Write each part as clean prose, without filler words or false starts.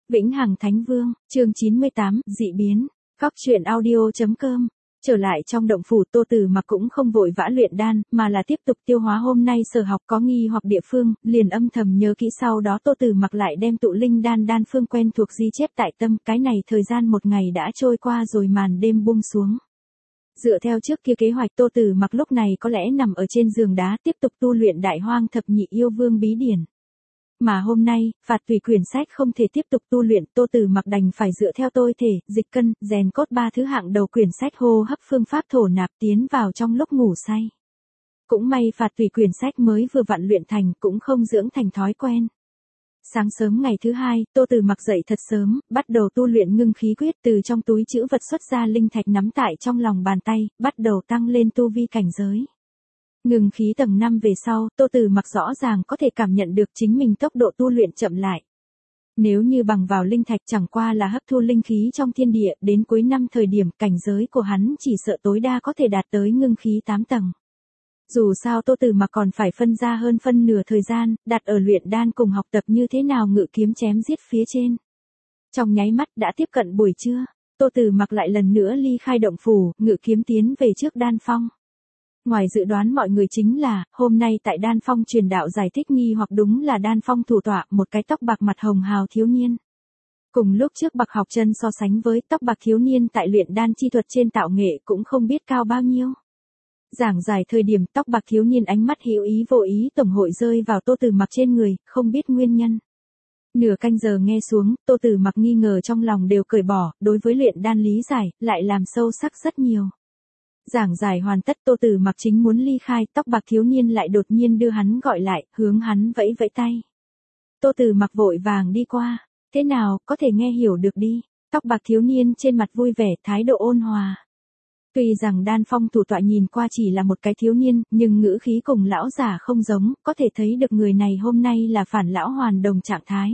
Vĩnh Hằng Thánh Vương, chương 98, dị biến. Góc truyện audio.com. Trở lại trong động phủ, Tô Tử Mặc cũng không vội vã luyện đan, mà là tiếp tục tiêu hóa hôm nay sở học có nghi hoặc địa phương, liền âm thầm nhớ kỹ, sau đó Tô Tử Mặc lại đem tụ linh đan đan phương quen thuộc ghi chép tại tâm. Cái này thời gian một ngày đã trôi qua rồi, màn đêm buông xuống. Dựa theo trước kia kế hoạch, Tô Tử Mặc lúc này có lẽ nằm ở trên giường đá tiếp tục tu luyện Đại Hoang Thập Nhị Yêu Vương bí điển. Mà hôm nay, phạt tùy quyển sách không thể tiếp tục tu luyện, Tô Tử Mặc đành phải dựa theo tôi thể, dịch cân, rèn cốt ba thứ hạng đầu quyển sách hô hấp phương pháp thổ nạp tiến vào trong lúc ngủ say. Cũng may phạt tùy quyển sách mới vừa vặn luyện thành, cũng không dưỡng thành thói quen. Sáng sớm ngày thứ hai, Tô Tử Mặc dậy thật sớm, bắt đầu tu luyện ngưng khí quyết, từ trong túi trữ vật xuất ra linh thạch nắm tại trong lòng bàn tay, bắt đầu tăng lên tu vi cảnh giới. Ngưng khí tầng 5 về sau, Tô Tử Mặc rõ ràng có thể cảm nhận được chính mình tốc độ tu luyện chậm lại. Nếu như bằng vào linh thạch chẳng qua là hấp thu linh khí trong thiên địa, đến cuối năm thời điểm cảnh giới của hắn chỉ sợ tối đa có thể đạt tới ngưng khí 8 tầng. Dù sao Tô Tử Mặc còn phải phân ra hơn phân nửa thời gian, đặt ở luyện đan cùng học tập như thế nào ngự kiếm chém giết phía trên. Trong nháy mắt đã tiếp cận buổi trưa, Tô Tử Mặc lại lần nữa ly khai động phủ, ngự kiếm tiến về trước đan phong. Ngoài dự đoán mọi người chính là, hôm nay tại đan phong truyền đạo giải thích nghi hoặc đúng là đan phong thủ tọa, một cái tóc bạc mặt hồng hào thiếu niên. Cùng lúc trước bạc học chân so sánh với tóc bạc thiếu niên tại luyện đan chi thuật trên tạo nghệ cũng không biết cao bao nhiêu. Giảng giải thời điểm tóc bạc thiếu niên ánh mắt hữu ý vô ý tổng hội rơi vào Tô Tử Mặc trên người, không biết nguyên nhân. Nửa canh giờ nghe xuống, Tô Tử Mặc nghi ngờ trong lòng đều cởi bỏ, đối với luyện đan lý giải, lại làm sâu sắc rất nhiều. Giảng giải hoàn tất, Tô Tử Mặc chính muốn ly khai, tóc bạc thiếu niên lại đột nhiên đưa hắn gọi lại, hướng hắn vẫy vẫy tay. Tô Tử Mặc vội vàng đi qua, thế nào, có thể nghe hiểu được đi. Tóc bạc thiếu niên trên mặt vui vẻ, thái độ ôn hòa. Tuy rằng đan phong thủ tọa nhìn qua chỉ là một cái thiếu niên, nhưng ngữ khí cùng lão giả không giống, có thể thấy được người này hôm nay là phản lão hoàn đồng trạng thái.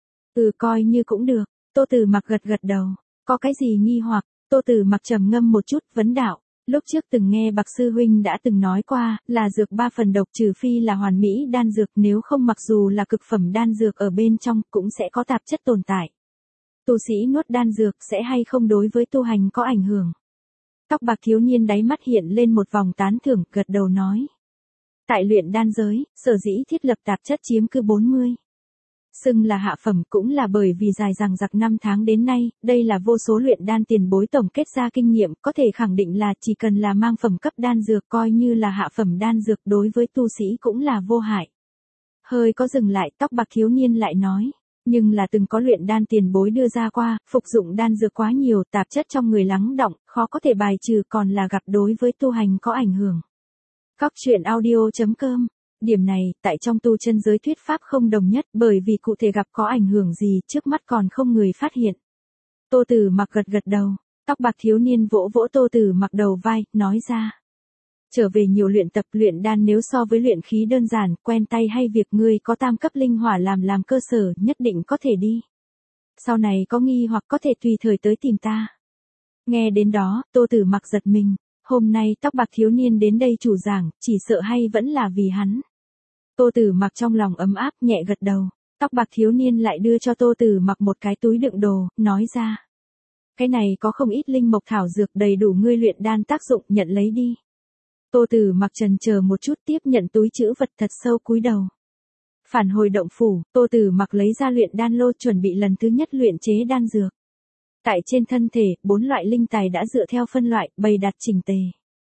Coi như cũng được. Tô Tử Mặc gật gật đầu. Có cái gì nghi hoặc? Tô Tử Mặc trầm ngâm một chút, vấn đạo. Lúc trước từng nghe Bạc sư huynh đã từng nói qua, là dược 3 phần độc, trừ phi là hoàn mỹ đan dược, nếu không mặc dù là cực phẩm đan dược ở bên trong cũng sẽ có tạp chất tồn tại. Tu sĩ nuốt đan dược sẽ hay không đối với tu hành có ảnh hưởng? Tóc bạc thiếu niên đáy mắt hiện lên một vòng tán thưởng, gật đầu nói. Tại luyện đan giới, sở dĩ thiết lập tạp chất chiếm cứ 40. Xưng là hạ phẩm cũng là bởi vì dài dằng dặc năm tháng đến nay, đây là vô số luyện đan tiền bối tổng kết ra kinh nghiệm, có thể khẳng định là chỉ cần là mang phẩm cấp đan dược coi như là hạ phẩm đan dược đối với tu sĩ cũng là vô hại. Hơi có dừng lại, tóc bạc thiếu niên lại nói, nhưng là từng có luyện đan tiền bối đưa ra qua, phục dụng đan dược quá nhiều, tạp chất trong người lắng đọng, khó có thể bài trừ, còn là gặp đối với tu hành có ảnh hưởng. Góc truyện audio.com. Điểm này, tại trong tu chân giới thuyết pháp không đồng nhất, bởi vì cụ thể gặp có ảnh hưởng gì, trước mắt còn không người phát hiện. Tô Tử Mặc gật gật đầu, tóc bạc thiếu niên vỗ vỗ Tô Tử Mặc đầu vai, nói ra. Trở về nhiều luyện tập luyện đan, nếu so với luyện khí đơn giản, quen tay hay việc ngươi có tam cấp linh hỏa làm cơ sở, nhất định có thể đi. Sau này có nghi hoặc có thể tùy thời tới tìm ta. Nghe đến đó, Tô Tử Mặc giật mình. Hôm nay tóc bạc thiếu niên đến đây chủ giảng, chỉ sợ hay vẫn là vì hắn. Tô Tử Mặc trong lòng ấm áp, nhẹ gật đầu. Tóc bạc thiếu niên lại đưa cho Tô Tử Mặc một cái túi đựng đồ, nói ra. Cái này có không ít linh mộc thảo dược đầy đủ ngươi luyện đan tác dụng, nhận lấy đi. Tô Tử Mặc chần chờ một chút tiếp nhận túi trữ vật, thật sâu cúi đầu. Phản hồi động phủ, Tô Tử Mặc lấy ra luyện đan lô chuẩn bị lần thứ nhất luyện chế đan dược. Tại trên thân thể, 4 loại linh tài đã dựa theo phân loại, bày đặt chỉnh tề.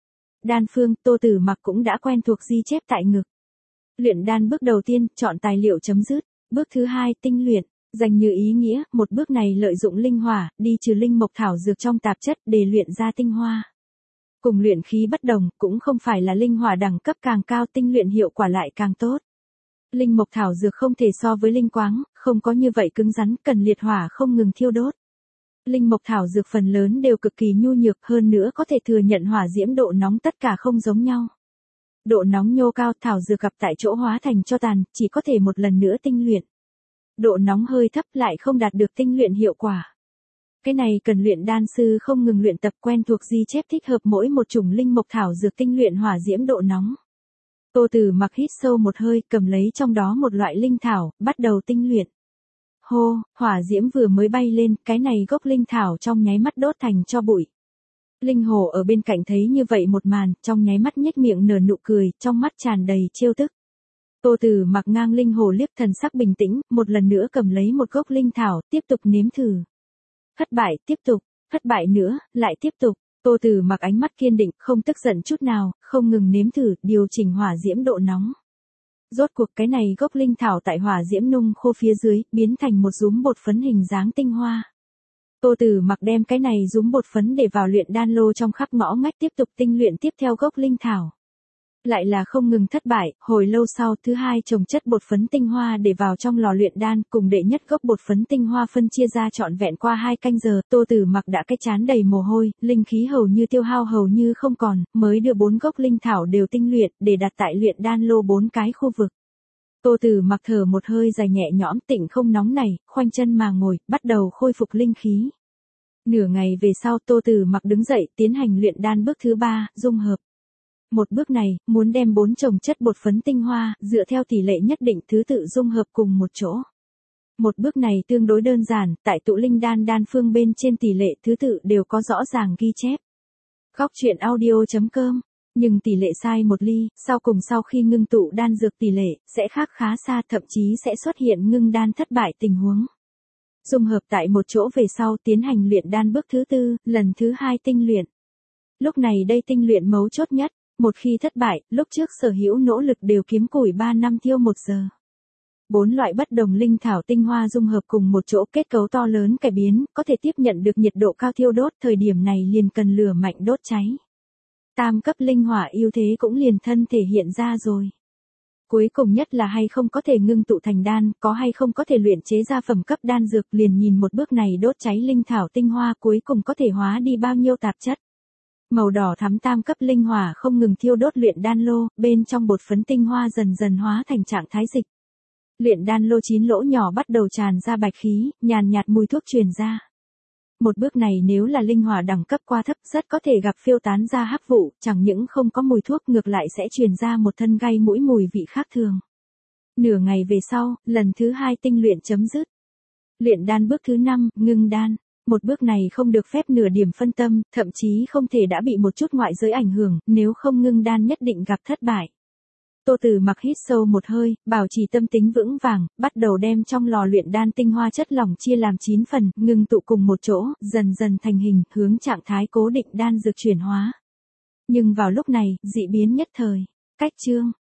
Đan phương, Tô Tử Mặc cũng đã quen thuộc ghi chép tại ngực. Luyện đan bước đầu tiên, chọn tài liệu chấm dứt. Bước thứ 2, tinh luyện, dành như ý nghĩa, một bước này lợi dụng linh hỏa, đi trừ linh mộc thảo dược trong tạp chất để luyện ra tinh hoa. Cùng luyện khí bất đồng, cũng không phải là linh hỏa đẳng cấp càng cao tinh luyện hiệu quả lại càng tốt. Linh mộc thảo dược không thể so với linh quáng, không có như vậy cứng rắn, cần liệt hỏa không ngừng thiêu đốt. Linh mộc thảo dược phần lớn đều cực kỳ nhu nhược, hơn nữa có thể thừa nhận hỏa diễm độ nóng, tất cả không giống nhau. Độ nóng nhô cao, thảo dược gặp tại chỗ hóa thành tro tàn, chỉ có thể một lần nữa tinh luyện. Độ nóng hơi thấp lại không đạt được tinh luyện hiệu quả. Cái này cần luyện đan sư không ngừng luyện tập quen thuộc ghi chép thích hợp mỗi một chủng linh mộc thảo dược tinh luyện hỏa diễm độ nóng. Tô Tử Mặc hít sâu một hơi, cầm lấy trong đó một loại linh thảo, bắt đầu tinh luyện. Hô, hỏa diễm vừa mới bay lên, cái này gốc linh thảo trong nháy mắt đốt thành tro bụi. Linh Hồ ở bên cạnh thấy như vậy một màn, trong nháy mắt nhếch miệng nở nụ cười, trong mắt tràn đầy trêu tức. Tô Tử Mặc ngang Linh Hồ liếc, thần sắc bình tĩnh, một lần nữa cầm lấy một gốc linh thảo, tiếp tục nếm thử. Thất bại, tiếp tục, thất bại nữa, lại tiếp tục. Tô Tử Mặc ánh mắt kiên định, không tức giận chút nào, không ngừng nếm thử, điều chỉnh hỏa diễm độ nóng. Rốt cuộc cái này gốc linh thảo tại hỏa diễm nung khô phía dưới, biến thành một dúm bột phấn hình dáng tinh hoa. Tô Tử Mặc đem cái này dúm bột phấn để vào luyện đan lô trong khắp ngõ ngách, tiếp tục tinh luyện tiếp theo gốc linh thảo. Lại là không ngừng thất bại, hồi lâu sau thứ hai trồng chất bột phấn tinh hoa để vào trong lò luyện đan, cùng đệ nhất gốc bột phấn tinh hoa phân chia ra trọn vẹn qua 2 canh giờ, Tô Tử Mặc đã cái trán đầy mồ hôi, linh khí hầu như tiêu hao hầu như không còn, mới đưa 4 gốc linh thảo đều tinh luyện, để đặt tại luyện đan lô 4 cái khu vực. Tô Tử Mặc thở một hơi dài nhẹ nhõm, tịnh không nóng này, khoanh chân mà ngồi, bắt đầu khôi phục linh khí. Nửa ngày về sau Tô Tử Mặc đứng dậy, tiến hành luyện đan bước thứ 3, dung hợp. Một bước này, muốn đem 4 chồng chất bột phấn tinh hoa, dựa theo tỷ lệ nhất định thứ tự dung hợp cùng một chỗ. Một bước này tương đối đơn giản, tại tụ linh đan đan phương bên trên tỷ lệ thứ tự đều có rõ ràng ghi chép. Góc truyện audio.com, nhưng tỷ lệ sai một ly, sau khi ngưng tụ đan dược tỷ lệ, sẽ khác khá xa, thậm chí sẽ xuất hiện ngưng đan thất bại tình huống. Dung hợp tại một chỗ về sau tiến hành luyện đan bước thứ 4, lần thứ 2 tinh luyện. Lúc này đây tinh luyện mấu chốt nhất. Một khi thất bại, lúc trước sở hữu nỗ lực đều kiếm củi 3 năm thiêu 1 giờ. 4 loại bất đồng linh thảo tinh hoa dung hợp cùng một chỗ, kết cấu to lớn cải biến, có thể tiếp nhận được nhiệt độ cao thiêu đốt, thời điểm này liền cần lửa mạnh đốt cháy. Tam cấp linh hỏa ưu thế cũng liền thân thể hiện ra rồi. Cuối cùng nhất là hay không có thể ngưng tụ thành đan, có hay không có thể luyện chế ra phẩm cấp đan dược, liền nhìn một bước này đốt cháy linh thảo tinh hoa cuối cùng có thể hóa đi bao nhiêu tạp chất. Màu đỏ thắm tam cấp linh hỏa không ngừng thiêu đốt luyện đan lô, bên trong bột phấn tinh hoa dần dần hóa thành trạng thái dịch. Luyện đan lô 9 lỗ nhỏ bắt đầu tràn ra bạch khí, nhàn nhạt mùi thuốc truyền ra. Một bước này nếu là linh hỏa đẳng cấp quá thấp, rất có thể gặp phiêu tán ra hắc vụ, chẳng những không có mùi thuốc, ngược lại sẽ truyền ra một thân gây mũi mùi vị khác thường. Nửa ngày về sau, lần thứ 2 tinh luyện chấm dứt. Luyện đan bước thứ 5, ngưng đan. Một bước này không được phép nửa điểm phân tâm, thậm chí không thể đã bị một chút ngoại giới ảnh hưởng, nếu không ngưng đan nhất định gặp thất bại. Tô Tử Mặc hít sâu một hơi, bảo trì tâm tính vững vàng, bắt đầu đem trong lò luyện đan tinh hoa chất lỏng chia làm 9 phần, ngưng tụ cùng một chỗ, dần dần thành hình, hướng trạng thái cố định đan dược chuyển hóa. Nhưng vào lúc này, dị biến nhất thời. Cách chương